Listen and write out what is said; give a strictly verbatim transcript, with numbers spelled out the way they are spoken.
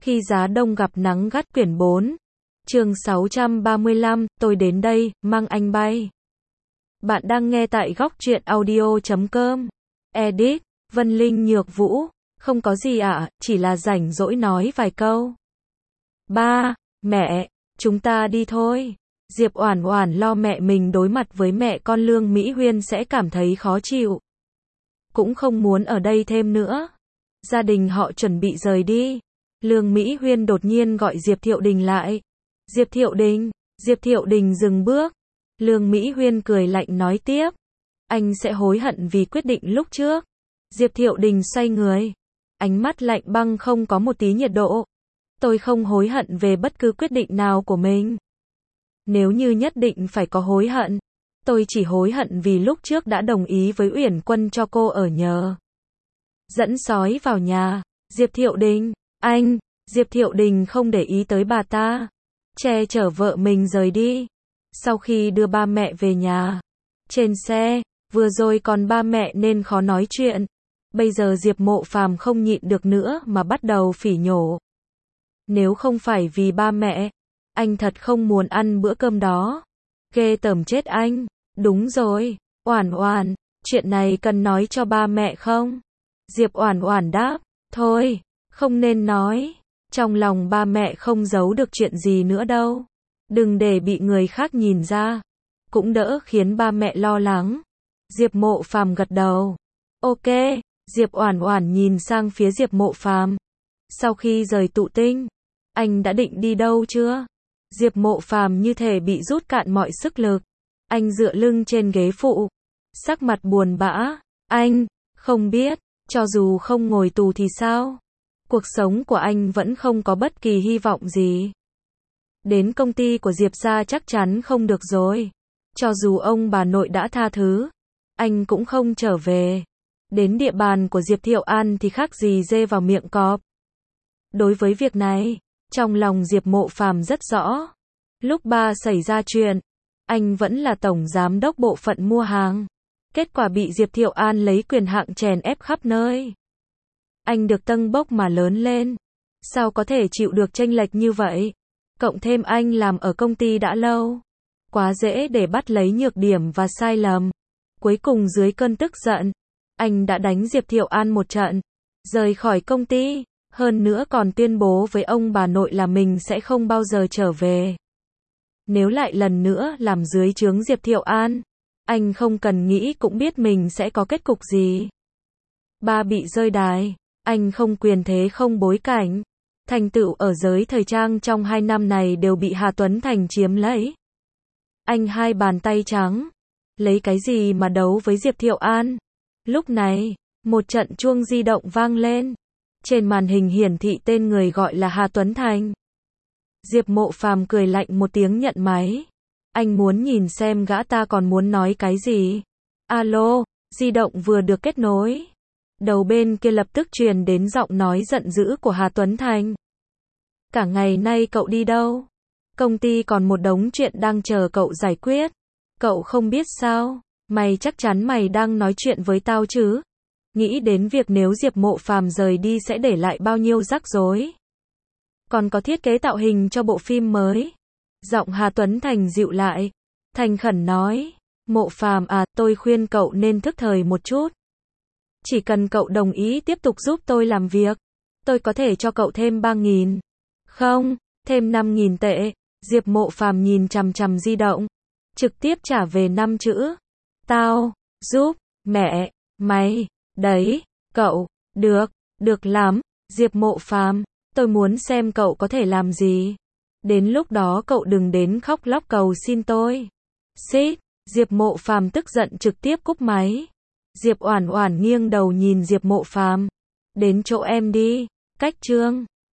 Khi giá đông gặp nắng gắt quyển bốn. Chương sáu trăm ba mươi lăm, tôi đến đây, mang anh bay. Bạn đang nghe tại góc truyện audio chấm com. Edit, Vân Linh Nhược Vũ. Không có gì ạ, à, chỉ là rảnh rỗi nói vài câu. Ba, mẹ, chúng ta đi thôi. Diệp Oản Oản lo mẹ mình đối mặt với mẹ con Lương Mỹ Huyên sẽ cảm thấy khó chịu. Cũng không muốn ở đây thêm nữa. Gia đình họ chuẩn bị rời đi. Lương Mỹ Huyên đột nhiên gọi Diệp Thiệu Đình lại. Diệp Thiệu Đình, Diệp Thiệu Đình dừng bước. Lương Mỹ Huyên cười lạnh nói tiếp. Anh sẽ hối hận vì quyết định lúc trước. Diệp Thiệu Đình xoay người. Ánh mắt lạnh băng không có một tí nhiệt độ. Tôi không hối hận về bất cứ quyết định nào của mình. Nếu như nhất định phải có hối hận, tôi chỉ hối hận vì lúc trước đã đồng ý với Uyển Quân cho cô ở nhờ. Dẫn sói vào nhà. Diệp Thiệu Đình, anh, Diệp Thiệu Đình không để ý tới bà ta. Che chở vợ mình rời đi. Sau khi đưa ba mẹ về nhà. Trên xe, vừa rồi còn ba mẹ nên khó nói chuyện. Bây giờ Diệp Mộ Phàm không nhịn được nữa mà bắt đầu phỉ nhổ. Nếu không phải vì ba mẹ, anh thật không muốn ăn bữa cơm đó. Ghê tởm chết anh. Đúng rồi, Oản Oản, chuyện này cần nói cho ba mẹ không? Diệp Oản Oản đáp, thôi, không nên nói. Trong lòng ba mẹ không giấu được chuyện gì nữa đâu. Đừng để bị người khác nhìn ra. Cũng đỡ khiến ba mẹ lo lắng. Diệp Mộ Phàm gật đầu. Ok, Diệp Oản Oản nhìn sang phía Diệp Mộ Phàm. Sau khi rời Tụ Tinh, anh đã định đi đâu chưa? Diệp Mộ Phàm như thể bị rút cạn mọi sức lực. Anh dựa lưng trên ghế phụ. Sắc mặt buồn bã. Anh, không biết, cho dù không ngồi tù thì sao? Cuộc sống của anh vẫn không có bất kỳ hy vọng gì. Đến công ty của Diệp gia chắc chắn không được rồi. Cho dù ông bà nội đã tha thứ, anh cũng không trở về. Đến địa bàn của Diệp Thiệu An thì khác gì dê vào miệng cọp. Đối với việc này, trong lòng Diệp Mộ Phàm rất rõ. Lúc ba xảy ra chuyện, anh vẫn là tổng giám đốc bộ phận mua hàng. Kết quả bị Diệp Thiệu An lấy quyền hạn chèn ép khắp nơi. Anh được tâng bốc mà lớn lên. Sao có thể chịu được chênh lệch như vậy? Cộng thêm anh làm ở công ty đã lâu. Quá dễ để bắt lấy nhược điểm và sai lầm. Cuối cùng dưới cơn tức giận, anh đã đánh Diệp Thiệu An một trận. Rời khỏi công ty. Hơn nữa còn tuyên bố với ông bà nội là mình sẽ không bao giờ trở về. Nếu lại lần nữa làm dưới trướng Diệp Thiệu An, anh không cần nghĩ cũng biết mình sẽ có kết cục gì. Ba bị rơi đài, anh không quyền thế không bối cảnh. Thành tựu ở giới thời trang trong hai năm này đều bị Hà Tuấn Thành chiếm lấy. Anh hai bàn tay trắng. Lấy cái gì mà đấu với Diệp Thiệu An? Lúc này, một trận chuông di động vang lên. Trên màn hình hiển thị tên người gọi là Hà Tuấn Thành. Diệp Mộ Phàm cười lạnh một tiếng nhận máy. Anh muốn nhìn xem gã ta còn muốn nói cái gì. Alo, di động vừa được kết nối. Đầu bên kia lập tức truyền đến giọng nói giận dữ của Hà Tuấn Thành. Cả ngày nay cậu đi đâu? Công ty còn một đống chuyện đang chờ cậu giải quyết. Cậu không biết sao? Mày chắc chắn mày đang nói chuyện với tao chứ? Nghĩ đến việc nếu Diệp Mộ Phàm rời đi sẽ để lại bao nhiêu rắc rối. Còn có thiết kế tạo hình cho bộ phim mới. Giọng Hà Tuấn Thành dịu lại. Thành khẩn nói. Mộ Phàm à, tôi khuyên cậu nên thức thời một chút. Chỉ cần cậu đồng ý tiếp tục giúp tôi làm việc, tôi có thể cho cậu thêm ba nghìn. Không, thêm năm nghìn tệ. Diệp Mộ Phàm nhìn chằm chằm di động. Trực tiếp trả về năm chữ. Tao, giúp, mẹ, mày, đấy, cậu, được, được lắm. Diệp Mộ Phàm, tôi muốn xem cậu có thể làm gì. Đến lúc đó cậu đừng đến khóc lóc cầu xin tôi. Xít, Diệp Mộ Phàm tức giận trực tiếp cúp máy. Diệp Oản Oản nghiêng đầu nhìn Diệp Mộ Phàm. Đến chỗ em đi, cách chương.